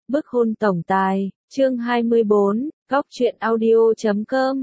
Bức hôn tổng tài, chương 24, góc truyện audio.com.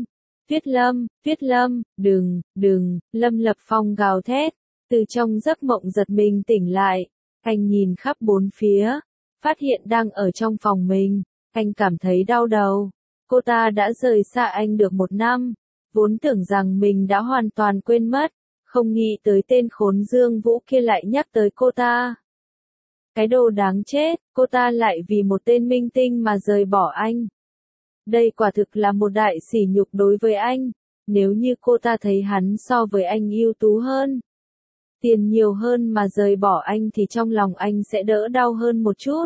Tuyết Lâm, đừng, Lâm Lập Phong gào thét, từ trong giấc mộng giật mình tỉnh lại, anh nhìn khắp bốn phía, phát hiện đang ở trong phòng mình, anh cảm thấy đau đầu, cô ta đã rời xa anh được 1 năm, vốn tưởng rằng mình đã hoàn toàn quên mất, không nghĩ tới tên khốn Dương Vũ kia lại nhắc tới cô ta. Cái đồ đáng chết, cô ta lại vì một tên minh tinh mà rời bỏ anh. Đây quả thực là một đại sỉ nhục đối với anh, nếu như cô ta thấy hắn so với anh ưu tú hơn, tiền nhiều hơn mà rời bỏ anh thì trong lòng anh sẽ đỡ đau hơn một chút.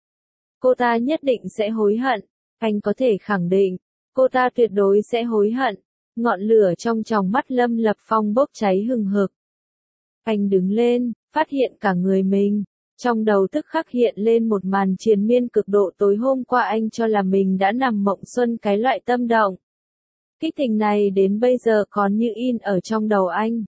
Cô ta nhất định sẽ hối hận, anh có thể khẳng định, cô ta tuyệt đối sẽ hối hận. Ngọn lửa trong tròng mắt Lâm Lập Phong bốc cháy hừng hực. Anh đứng lên, phát hiện cả người mình. Trong đầu tức khắc hiện lên một màn triền miên cực độ tối hôm qua anh cho là mình đã nằm mộng xuân cái loại tâm động. Kích tình này đến bây giờ còn như in ở trong đầu anh.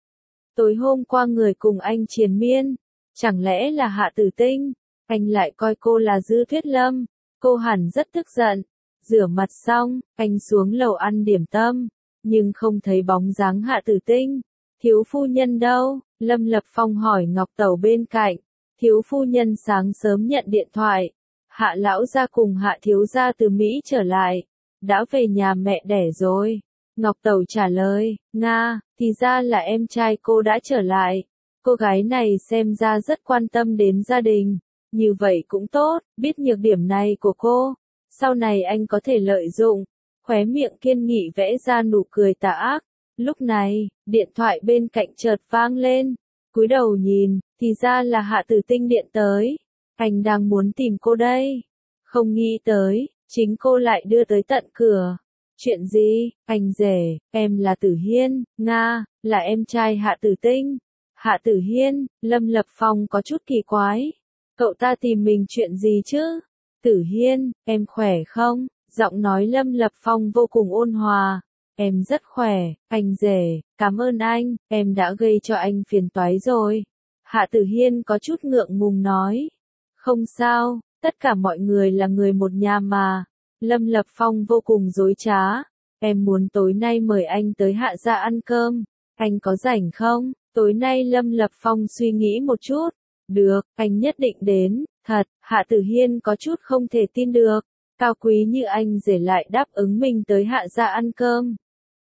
Tối hôm qua người cùng anh triền miên, chẳng lẽ là Hạ Tử Tinh, anh lại coi cô là Dư Tuyết Lâm, cô hẳn rất tức giận. Rửa mặt xong, anh xuống lầu ăn điểm tâm, nhưng không thấy bóng dáng Hạ Tử Tinh. Thiếu phu nhân đâu? Lâm Lập Phong hỏi Ngọc Tẩu bên cạnh. Thiếu phu nhân sáng sớm nhận điện thoại. Hạ lão gia cùng Hạ thiếu gia từ Mỹ trở lại. Đã về nhà mẹ đẻ rồi. Ngọc Tẩu trả lời, Nga, thì ra là em trai cô đã trở lại. Cô gái này xem ra rất quan tâm đến gia đình. Như vậy cũng tốt, biết nhược điểm này của cô. Sau này anh có thể lợi dụng. Khóe miệng kiên nghị vẽ ra nụ cười tà ác. Lúc này, điện thoại bên cạnh chợt vang lên. Cúi đầu nhìn, thì ra là Hạ Tử Tinh điện tới. Anh đang muốn tìm cô đây. Không nghĩ tới, chính cô lại đưa tới tận cửa. Chuyện gì? Anh rể, em là Tử Hiên, Nga, là em trai Hạ Tử Tinh. Hạ Tử Hiên, Lâm Lập Phong có chút kỳ quái. Cậu ta tìm mình chuyện gì chứ? Tử Hiên, em khỏe không? Giọng nói Lâm Lập Phong vô cùng ôn hòa. Em rất khỏe, anh rể, cảm ơn anh, em đã gây cho anh phiền toái rồi. Hạ Tử Hiên có chút ngượng ngùng nói. Không sao, tất cả mọi người là người một nhà mà. Lâm Lập Phong vô cùng dối trá. Em muốn tối nay mời anh tới Hạ gia ăn cơm. Anh có rảnh không? Tối nay Lâm Lập Phong suy nghĩ một chút. Được, anh nhất định đến. Thật, Hạ Tử Hiên có chút không thể tin được. Cao quý như anh rể lại đáp ứng mình tới Hạ gia ăn cơm.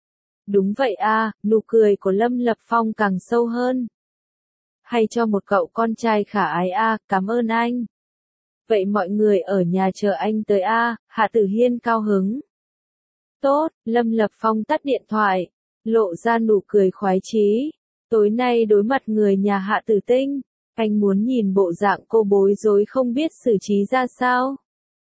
Đúng vậy à, nụ cười của Lâm Lập Phong càng sâu hơn. Hay cho một cậu con trai khả ái à, cảm ơn anh. Vậy mọi người ở nhà chờ anh tới à, Hạ Tử Hiên cao hứng. Tốt, Lâm Lập Phong tắt điện thoại, lộ ra nụ cười khoái chí. Tối nay đối mặt người nhà Hạ Tử Tinh, anh muốn nhìn bộ dạng cô bối rối không biết xử trí ra sao.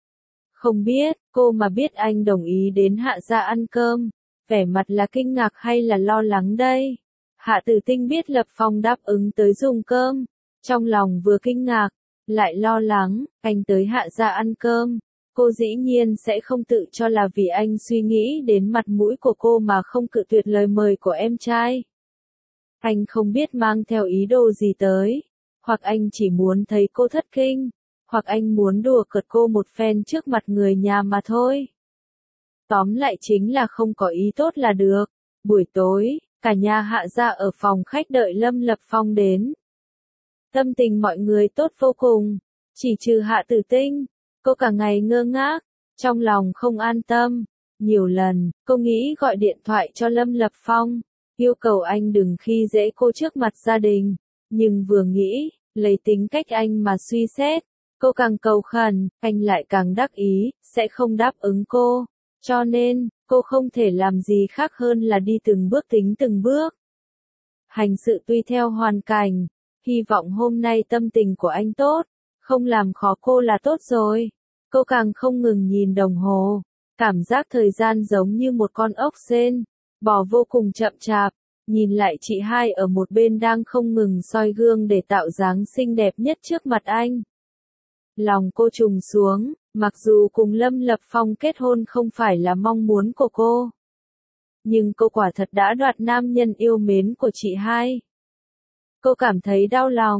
Không biết, cô mà biết anh đồng ý đến Hạ gia ăn cơm. Vẻ mặt là kinh ngạc hay là lo lắng đây? Hạ Tử Tinh biết Lập Phong đáp ứng tới dùng cơm. Trong lòng vừa kinh ngạc, lại lo lắng, anh tới Hạ gia ăn cơm. Cô dĩ nhiên sẽ không tự cho là vì anh suy nghĩ đến mặt mũi của cô mà không cự tuyệt lời mời của em trai. Anh không biết mang theo ý đồ gì tới. Hoặc anh chỉ muốn thấy cô thất kinh. Hoặc anh muốn đùa cợt cô một phen trước mặt người nhà mà thôi. Tóm lại chính là không có ý tốt là được. Buổi tối, cả nhà Hạ gia ở phòng khách đợi Lâm Lập Phong đến. Tâm tình mọi người tốt vô cùng. Chỉ trừ Hạ Tử Tinh, cô cả ngày ngơ ngác, trong lòng không an tâm. Nhiều lần, cô nghĩ gọi điện thoại cho Lâm Lập Phong, yêu cầu anh đừng khi dễ cô trước mặt gia đình. Nhưng vừa nghĩ, lấy tính cách anh mà suy xét, cô càng cầu khẩn, anh lại càng đắc ý, sẽ không đáp ứng cô. Cho nên, cô không thể làm gì khác hơn là đi từng bước tính từng bước. Hành sự tùy theo hoàn cảnh, hy vọng hôm nay tâm tình của anh tốt, không làm khó cô là tốt rồi. Cô càng không ngừng nhìn đồng hồ, cảm giác thời gian giống như một con ốc sên, bò vô cùng chậm chạp, nhìn lại chị hai ở một bên đang không ngừng soi gương để tạo dáng xinh đẹp nhất trước mặt anh. Lòng cô trùng xuống. Mặc dù cùng Lâm Lập Phong kết hôn không phải là mong muốn của cô. Nhưng cô quả thật đã đoạt nam nhân yêu mến của chị hai. Cô cảm thấy đau lòng.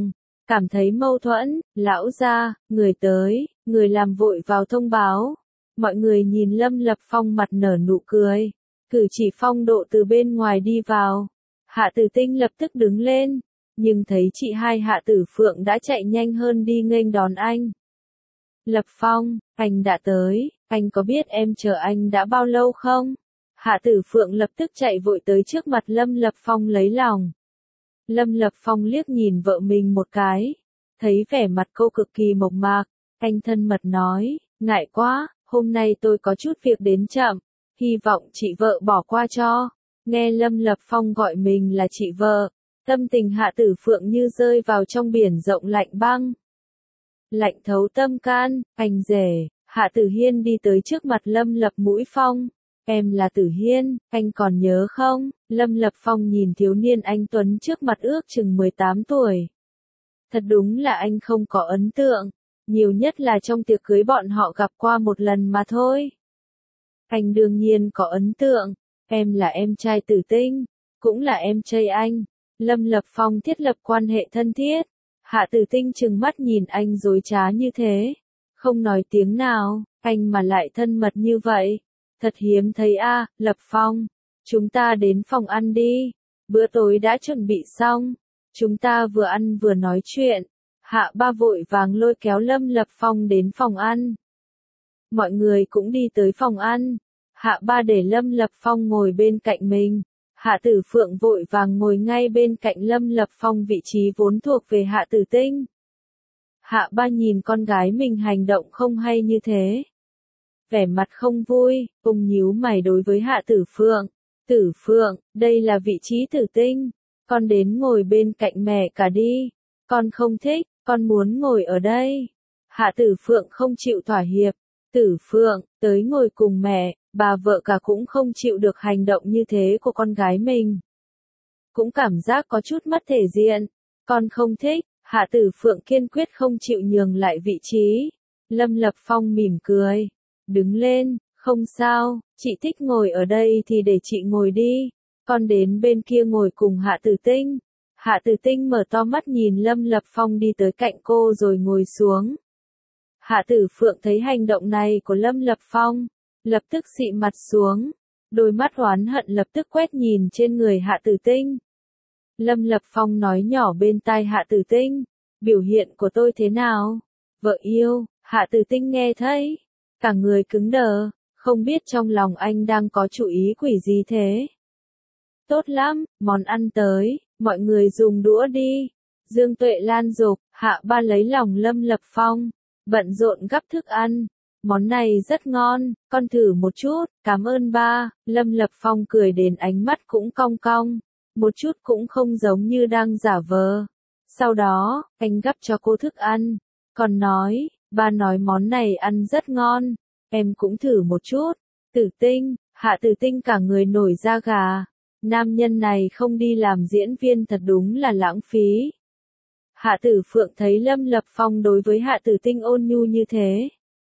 cảm thấy mâu thuẫn, lão gia, người tới, người làm vội vào thông báo. Mọi người nhìn Lâm Lập Phong mặt nở nụ cười, cử chỉ phong độ từ bên ngoài đi vào. Hạ Tử Tinh lập tức đứng lên, nhưng thấy chị hai Hạ Tử Phượng đã chạy nhanh hơn đi nghênh đón anh. Lập Phong, anh đã tới, anh có biết em chờ anh đã bao lâu không? Hạ Tử Phượng lập tức chạy vội tới trước mặt Lâm Lập Phong lấy lòng. Lâm Lập Phong liếc nhìn vợ mình một cái, thấy vẻ mặt cô cực kỳ mộc mạc, anh thân mật nói, ngại quá, hôm nay tôi có chút việc đến chậm, hy vọng chị vợ bỏ qua cho. Nghe Lâm Lập Phong gọi mình là chị vợ, tâm tình Hạ Tử Phượng như rơi vào trong biển rộng lạnh băng. Lạnh thấu tâm can, anh rể, Hạ Tử Hiên đi tới trước mặt Lâm Lập Mũi Phong. Em là Tử Hiên, anh còn nhớ không? Lâm Lập Phong nhìn thiếu niên anh tuấn trước mặt ước chừng 18 tuổi. Thật đúng là anh không có ấn tượng, nhiều nhất là trong tiệc cưới bọn họ gặp qua một lần mà thôi. Anh đương nhiên có ấn tượng, em là em trai Tử Tinh, cũng là em trai anh. Lâm Lập Phong thiết lập quan hệ thân thiết. Hạ Tử Tinh trừng mắt nhìn anh dối trá như thế, không nói tiếng nào, anh mà lại thân mật như vậy. Thật hiếm thấy a, Lập Phong. Chúng ta đến phòng ăn đi. Bữa tối đã chuẩn bị xong. Chúng ta vừa ăn vừa nói chuyện. Hạ Ba vội vàng lôi kéo Lâm Lập Phong đến phòng ăn. Mọi người cũng đi tới phòng ăn. Hạ Ba để Lâm Lập Phong ngồi bên cạnh mình. Hạ Tử Phượng vội vàng ngồi ngay bên cạnh Lâm Lập Phong, vị trí vốn thuộc về Hạ Tử Tinh. Hạ Ba nhìn con gái mình hành động không hay như thế, vẻ mặt không vui, ông nhíu mày đối với Hạ Tử Phượng. Tử Phượng, đây là vị trí Tử Tinh, con đến ngồi bên cạnh mẹ cả đi. Con không thích, con muốn ngồi ở đây. Hạ Tử Phượng không chịu thỏa hiệp. Tử Phượng, tới ngồi cùng mẹ. Bà vợ cả cũng không chịu được hành động như thế của con gái mình. Cũng cảm giác có chút mất thể diện. Con không thích. Hạ Tử Phượng kiên quyết không chịu nhường lại vị trí. Lâm Lập Phong mỉm cười, đứng lên, không sao, chị thích ngồi ở đây thì để chị ngồi đi. Con đến bên kia ngồi cùng Hạ Tử Tinh. Hạ Tử Tinh mở to mắt nhìn Lâm Lập Phong đi tới cạnh cô rồi ngồi xuống. Hạ Tử Phượng thấy hành động này của Lâm Lập Phong, lập tức xị mặt xuống, đôi mắt oán hận lập tức quét nhìn trên người Hạ Tử Tinh. Lâm Lập Phong nói nhỏ bên tai Hạ Tử Tinh, biểu hiện của tôi thế nào? Vợ yêu. Hạ Tử Tinh nghe thấy, cả người cứng đờ, không biết trong lòng anh đang có chủ ý quỷ gì thế. Tốt lắm, món ăn tới, mọi người dùng đũa đi. Dương Tuệ Lan dục, Hạ Ba lấy lòng Lâm Lập Phong, bận rộn gắp thức ăn. Món này rất ngon, con thử một chút, cảm ơn ba. Lâm Lập Phong cười đến ánh mắt cũng cong cong, một chút cũng không giống như đang giả vờ. Sau đó, anh gắp cho cô thức ăn, còn nói, ba nói món này ăn rất ngon, em cũng thử một chút. Tử Tinh, Hạ Tử Tinh cả người nổi da gà, nam nhân này không đi làm diễn viên thật đúng là lãng phí. Hạ Tử Phượng thấy Lâm Lập Phong đối với Hạ Tử Tinh ôn nhu như thế,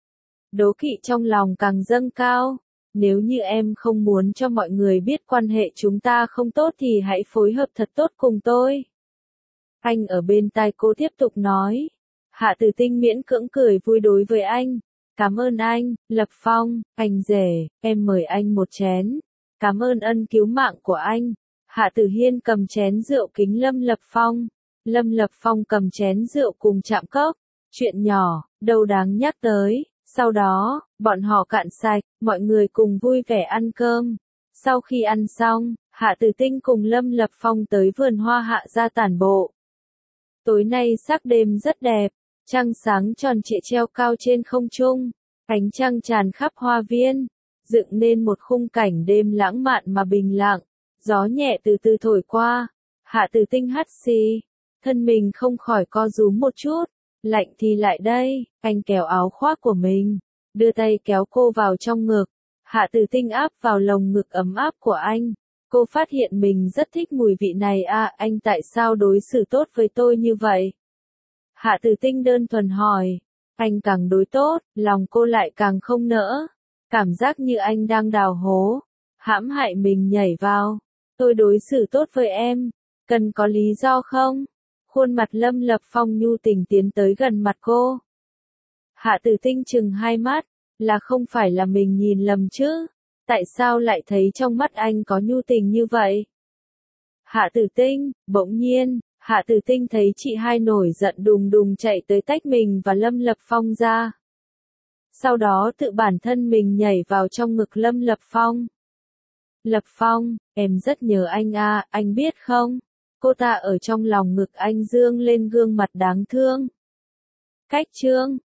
đố kỵ trong lòng càng dâng cao. Nếu như em không muốn cho mọi người biết quan hệ chúng ta không tốt thì hãy phối hợp thật tốt cùng tôi. Anh ở bên tai cô tiếp tục nói. Hạ Tử Tinh miễn cưỡng cười vui đối với anh. Cảm ơn anh, Lập Phong, anh rể, em mời anh một chén. Cảm ơn ân cứu mạng của anh. Hạ Tử Hiên cầm chén rượu kính Lâm Lập Phong. Lâm Lập Phong cầm chén rượu cùng chạm cốc. Chuyện nhỏ, đâu đáng nhắc tới. Sau đó, bọn họ cạn sạch, mọi người cùng vui vẻ ăn cơm. Sau khi ăn xong, Hạ Tử Tinh cùng Lâm Lập Phong tới vườn hoa Hạ gia tản bộ. Tối nay sắc đêm rất đẹp, trăng sáng tròn trịa treo cao trên không trung, ánh trăng tràn khắp hoa viên, dựng nên một khung cảnh đêm lãng mạn mà bình lặng, gió nhẹ từ từ thổi qua. Hạ Tử Tinh hắt xì, thân mình không khỏi co rúm một chút. Lạnh thì lại đây, anh kéo áo khoác của mình, đưa tay kéo cô vào trong ngực. Hạ Tử Tinh áp vào lồng ngực ấm áp của anh. Cô phát hiện mình rất thích mùi vị này à, anh tại sao đối xử tốt với tôi như vậy? Hạ Tử Tinh đơn thuần hỏi. Anh càng đối tốt, lòng cô lại càng không nỡ. Cảm giác như anh đang đào hố, hãm hại mình nhảy vào. Tôi đối xử tốt với em, cần có lý do không? Khuôn mặt Lâm Lập Phong nhu tình tiến tới gần mặt cô. Hạ Tử Tinh chừng hai mắt, là không phải là mình nhìn lầm chứ? Tại sao lại thấy trong mắt anh có nhu tình như vậy? Hạ Tử Tinh, bỗng nhiên, Hạ Tử Tinh thấy chị hai nổi giận đùng đùng chạy tới tách mình và Lâm Lập Phong ra. Sau đó tự bản thân mình nhảy vào trong ngực Lâm Lập Phong. Lập Phong, em rất nhớ anh à, anh biết không? Cô ta ở trong lòng ngực anh dương lên gương mặt đáng thương. Cách chương